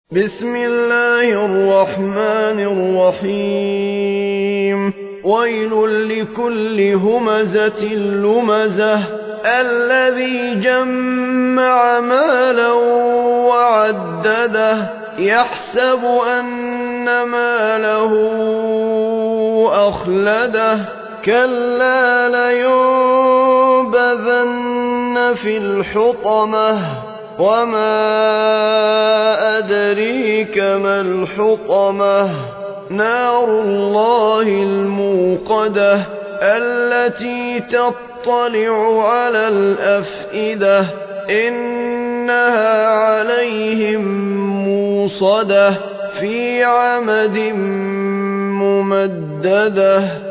بسم الله الرحمن الرحيم ويل لكل همزة لمزة الذي جمع مالا وعدده يحسب أن ماله أخلده كلا لينبذن في الحطمة وما أدريك ما الحطمة نار الله الموقدة التي تطلع على الأفئدة إنها عليهم موصدة في عمد ممددة